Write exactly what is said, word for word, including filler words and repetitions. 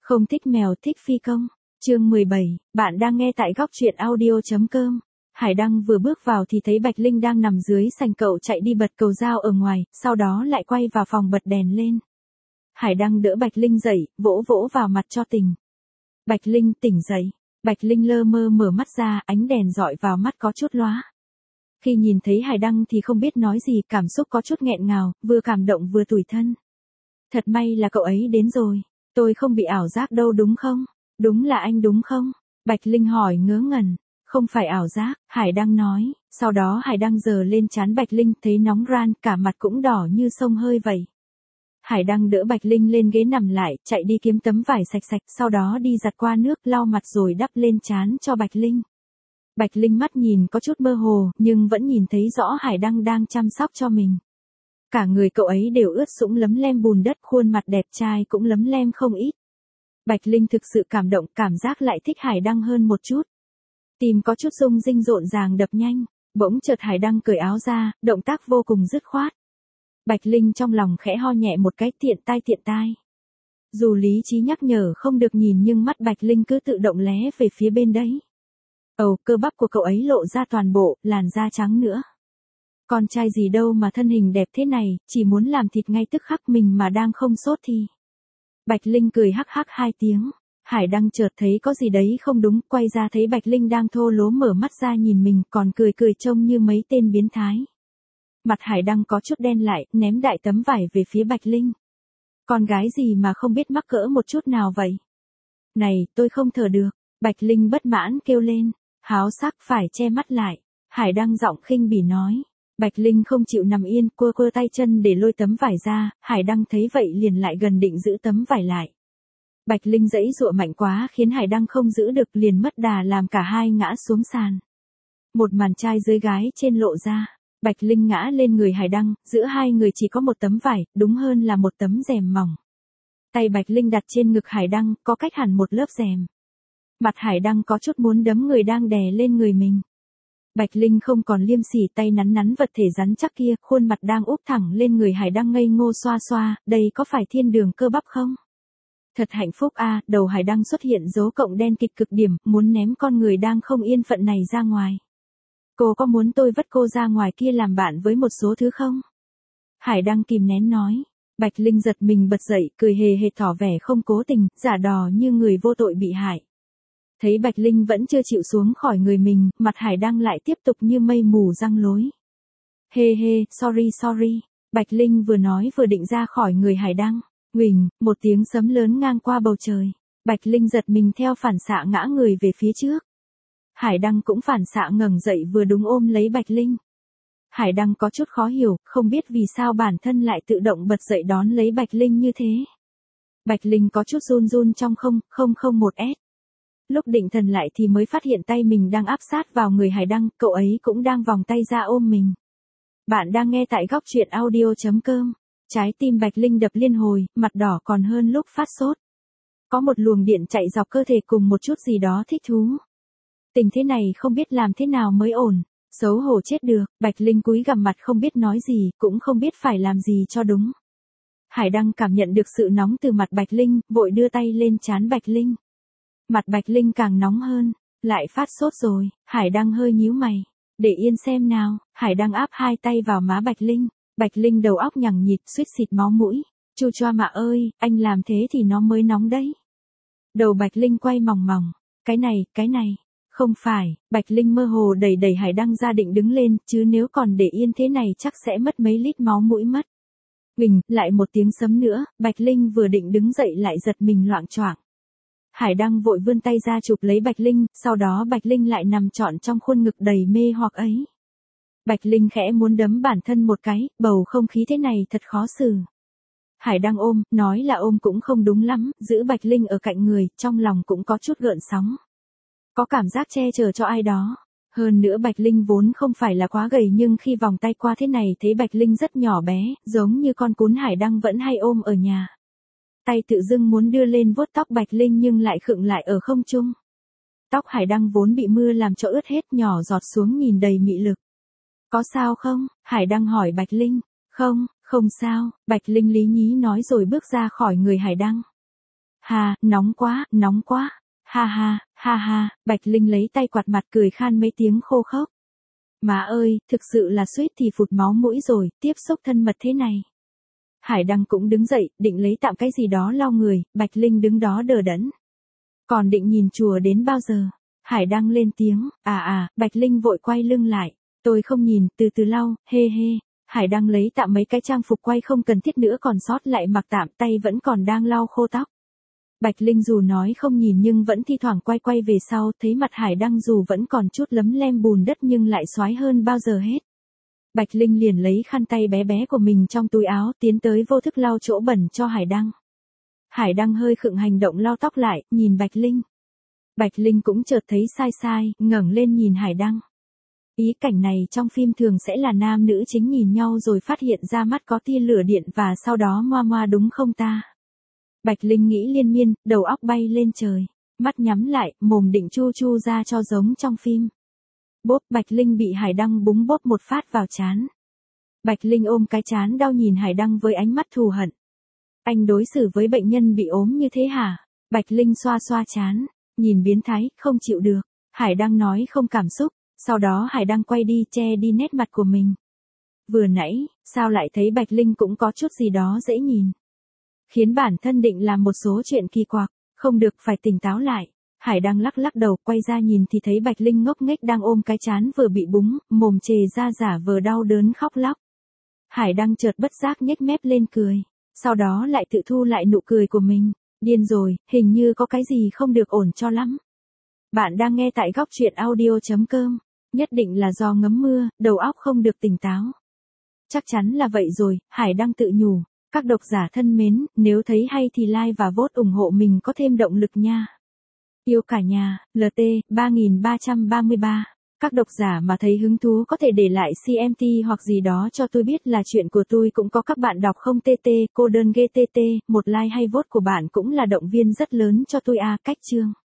Không thích mèo thích phi công. Chương mười bảy, bạn đang nghe tại góc truyện audio.com. Hải Đăng vừa bước vào thì thấy Bạch Linh đang nằm dưới sành, cậu chạy đi bật cầu dao ở ngoài, sau đó lại quay vào phòng bật đèn lên. Hải Đăng đỡ Bạch Linh dậy, vỗ vỗ vào mặt cho tỉnh. Bạch Linh tỉnh dậy. Bạch Linh lơ mơ mở mắt ra, ánh đèn dọi vào mắt có chút lóa. Khi nhìn thấy Hải Đăng thì không biết nói gì, cảm xúc có chút nghẹn ngào, vừa cảm động vừa tủi thân. Thật may là cậu ấy đến rồi. Tôi không bị ảo giác đâu đúng không? Đúng là anh đúng không? Bạch Linh hỏi ngớ ngẩn. Không phải ảo giác, Hải Đăng nói. Sau đó Hải Đăng giơ lên trán Bạch Linh, thấy nóng ran, cả mặt cũng đỏ như sông hơi vậy. Hải Đăng đỡ Bạch Linh lên ghế nằm lại, chạy đi kiếm tấm vải sạch sạch, sau đó đi giặt qua nước, lau mặt rồi đắp lên trán cho Bạch Linh. Bạch Linh mắt nhìn có chút mơ hồ, nhưng vẫn nhìn thấy rõ Hải Đăng đang chăm sóc cho mình. Cả người cậu ấy đều ướt sũng lấm lem bùn đất, khuôn mặt đẹp trai cũng lấm lem không ít. Bạch Linh thực sự cảm động, cảm giác lại thích Hải Đăng hơn một chút. Tim có chút rung rinh rộn ràng đập nhanh, bỗng chợt Hải Đăng cởi áo ra, động tác vô cùng dứt khoát. Bạch Linh trong lòng khẽ ho nhẹ một cái, tiện tai tiện tai. Dù lý trí nhắc nhở không được nhìn nhưng mắt Bạch Linh cứ tự động lé về phía bên đấy. Ầu, cơ bắp của cậu ấy lộ ra toàn bộ, làn da trắng nữa. Con trai gì đâu mà thân hình đẹp thế này, chỉ muốn làm thịt ngay tức khắc, mình mà đang không sốt thì. Bạch Linh cười hắc hắc hai tiếng. Hải Đăng chợt thấy có gì đấy không đúng, quay ra thấy Bạch Linh đang thô lố mở mắt ra nhìn mình, còn cười cười trông như mấy tên biến thái. Mặt Hải Đăng có chút đen lại, ném đại tấm vải về phía Bạch Linh. Con gái gì mà không biết mắc cỡ một chút nào vậy? Này, tôi không thở được. Bạch Linh bất mãn kêu lên. Háo sắc phải che mắt lại. Hải Đăng giọng khinh bỉ nói. Bạch Linh không chịu nằm yên, quơ quơ tay chân để lôi tấm vải ra. Hải Đăng thấy vậy liền lại gần định giữ tấm vải lại. Bạch Linh giãy giụa mạnh quá khiến Hải Đăng không giữ được, liền mất đà làm cả hai ngã xuống sàn. Một màn trai dưới gái trên lộ ra. Bạch Linh ngã lên người Hải Đăng, giữa hai người chỉ có một tấm vải, đúng hơn là một tấm rèm mỏng. Tay Bạch Linh đặt trên ngực Hải Đăng, có cách hẳn một lớp rèm. Mặt Hải Đăng có chút muốn đấm người đang đè lên người mình. Bạch Linh không còn liêm sỉ, tay nắn nắn vật thể rắn chắc kia, khuôn mặt đang úp thẳng lên người Hải Đăng ngây ngô xoa xoa, đây có phải thiên đường cơ bắp không? Thật hạnh phúc a, à, đầu Hải Đăng xuất hiện dấu cộng đen kịch cực điểm, muốn ném con người đang không yên phận này ra ngoài. Cô có muốn tôi vất cô ra ngoài kia làm bạn với một số thứ không? Hải Đăng kìm nén nói. Bạch Linh giật mình bật dậy, cười hề hề tỏ vẻ không cố tình, giả đò như người vô tội bị hại. Thấy Bạch Linh vẫn chưa chịu xuống khỏi người mình, mặt Hải Đăng lại tiếp tục như mây mù răng lối. Hê hê, sorry sorry. Bạch Linh vừa nói vừa định ra khỏi người Hải Đăng. Huỳnh, một tiếng sấm lớn ngang qua bầu trời. Bạch Linh giật mình theo phản xạ ngã người về phía trước. Hải Đăng cũng phản xạ ngẩng dậy vừa đúng ôm lấy Bạch Linh. Hải Đăng có chút khó hiểu, không biết vì sao bản thân lại tự động bật dậy đón lấy Bạch Linh như thế. Bạch Linh có chút run run trong không, không không một S. Lúc định thần lại thì mới phát hiện tay mình đang áp sát vào người Hải Đăng, cậu ấy cũng đang vòng tay ra ôm mình. Bạn đang nghe tại góc truyện audio.com. Trái tim Bạch Linh đập liên hồi, mặt đỏ còn hơn lúc phát sốt. Có một luồng điện chạy dọc cơ thể cùng một chút gì đó thích thú. Tình thế này không biết làm thế nào mới ổn, xấu hổ chết được. Bạch Linh cúi gằm mặt không biết nói gì, cũng không biết phải làm gì cho đúng. Hải Đăng cảm nhận được sự nóng từ mặt Bạch Linh, vội đưa tay lên trán Bạch Linh. Mặt Bạch Linh càng nóng hơn, lại phát sốt rồi. Hải Đăng hơi nhíu mày. Để yên xem nào. Hải Đăng áp hai tay vào má Bạch Linh. Bạch Linh đầu óc nhằng nhịt, suýt xịt máu mũi. Chu choa mạ ơi, anh làm thế thì nó mới nóng đấy. Đầu Bạch Linh quay mòng mòng. Cái này, cái này. Không phải. Bạch Linh mơ hồ đẩy đẩy Hải Đăng ra định đứng lên, chứ nếu còn để yên thế này chắc sẽ mất mấy lít máu mũi mất. Huỳnh, lại một tiếng sấm nữa. Bạch Linh vừa định đứng dậy lại giật mình loạng choạng. Hải Đăng vội vươn tay ra chụp lấy Bạch Linh, sau đó Bạch Linh lại nằm trọn trong khuôn ngực đầy mê hoặc ấy. Bạch Linh khẽ muốn đấm bản thân một cái, bầu không khí thế này thật khó xử. Hải Đăng ôm, nói là ôm cũng không đúng lắm, giữ Bạch Linh ở cạnh người, trong lòng cũng có chút gợn sóng. Có cảm giác che chở cho ai đó. Hơn nữa Bạch Linh vốn không phải là quá gầy nhưng khi vòng tay qua thế này thấy Bạch Linh rất nhỏ bé, giống như con cún Hải Đăng vẫn hay ôm ở nhà. Tay tự dưng muốn đưa lên vuốt tóc Bạch Linh nhưng lại khựng lại ở không trung. Tóc Hải Đăng vốn bị mưa làm cho ướt hết, nhỏ giọt xuống nhìn đầy mị lực. Có sao không? Hải Đăng hỏi Bạch Linh. Không, không sao. Bạch Linh lý nhí nói rồi bước ra khỏi người Hải Đăng. Ha, nóng quá, nóng quá. Ha ha, ha ha, Bạch Linh lấy tay quạt mặt cười khan mấy tiếng khô khốc. Má ơi, thực sự là suýt thì phụt máu mũi rồi, tiếp xúc thân mật thế này. Hải Đăng cũng đứng dậy, định lấy tạm cái gì đó lau người, Bạch Linh đứng đó đờ đẫn. Còn định nhìn chùa đến bao giờ? Hải Đăng lên tiếng, à à, Bạch Linh vội quay lưng lại. Tôi không nhìn, từ từ lau, hê hê. Hải Đăng lấy tạm mấy cái trang phục quay không cần thiết nữa còn sót lại mặc tạm, tay vẫn còn đang lau khô tóc. Bạch Linh dù nói không nhìn nhưng vẫn thi thoảng quay quay về sau, thấy mặt Hải Đăng dù vẫn còn chút lấm lem bùn đất nhưng lại xoái hơn bao giờ hết. Bạch Linh liền lấy khăn tay bé bé của mình trong túi áo tiến tới vô thức lau chỗ bẩn cho Hải Đăng. Hải Đăng hơi khựng hành động lau tóc lại, nhìn Bạch Linh. Bạch Linh cũng chợt thấy sai sai, ngẩng lên nhìn Hải Đăng. Ý cảnh này trong phim thường sẽ là nam nữ chính nhìn nhau rồi phát hiện ra mắt có tia lửa điện và sau đó moa moa đúng không ta? Bạch Linh nghĩ liên miên, đầu óc bay lên trời, mắt nhắm lại, mồm định chu chu ra cho giống trong phim. Bốp, Bạch Linh bị Hải Đăng búng bốp một phát vào trán. Bạch Linh ôm cái trán đau nhìn Hải Đăng với ánh mắt thù hận. Anh đối xử với bệnh nhân bị ốm như thế hả? Bạch Linh xoa xoa trán, nhìn biến thái, không chịu được. Hải Đăng nói không cảm xúc, sau đó Hải Đăng quay đi che đi nét mặt của mình. Vừa nãy, sao lại thấy Bạch Linh cũng có chút gì đó dễ nhìn. Khiến bản thân định làm một số chuyện kỳ quặc, không được phải tỉnh táo lại. Hải Đăng lắc lắc đầu, quay ra nhìn thì thấy Bạch Linh ngốc nghếch đang ôm cái trán vừa bị búng, mồm chề ra giả vờ đau đớn khóc lóc. Hải Đăng chợt bất giác nhếch mép lên cười, sau đó lại tự thu lại nụ cười của mình. Điên rồi, hình như có cái gì không được ổn cho lắm. Bạn đang nghe tại góc truyện audio chấm com. Nhất định là do ngấm mưa, đầu óc không được tỉnh táo. Chắc chắn là vậy rồi, Hải Đăng tự nhủ. Các độc giả thân mến, nếu thấy hay thì like và vote ủng hộ mình có thêm động lực nha. Yêu cả nhà, lờ tê, ba nghìn ba trăm ba mươi ba. Các độc giả mà thấy hứng thú có thể để lại xê em tê hoặc gì đó cho tôi biết là chuyện của tôi cũng có các bạn đọc không tê tê, cô đơn ghê tê tê, một like hay vote của bạn cũng là động viên rất lớn cho tôi à, cách chương.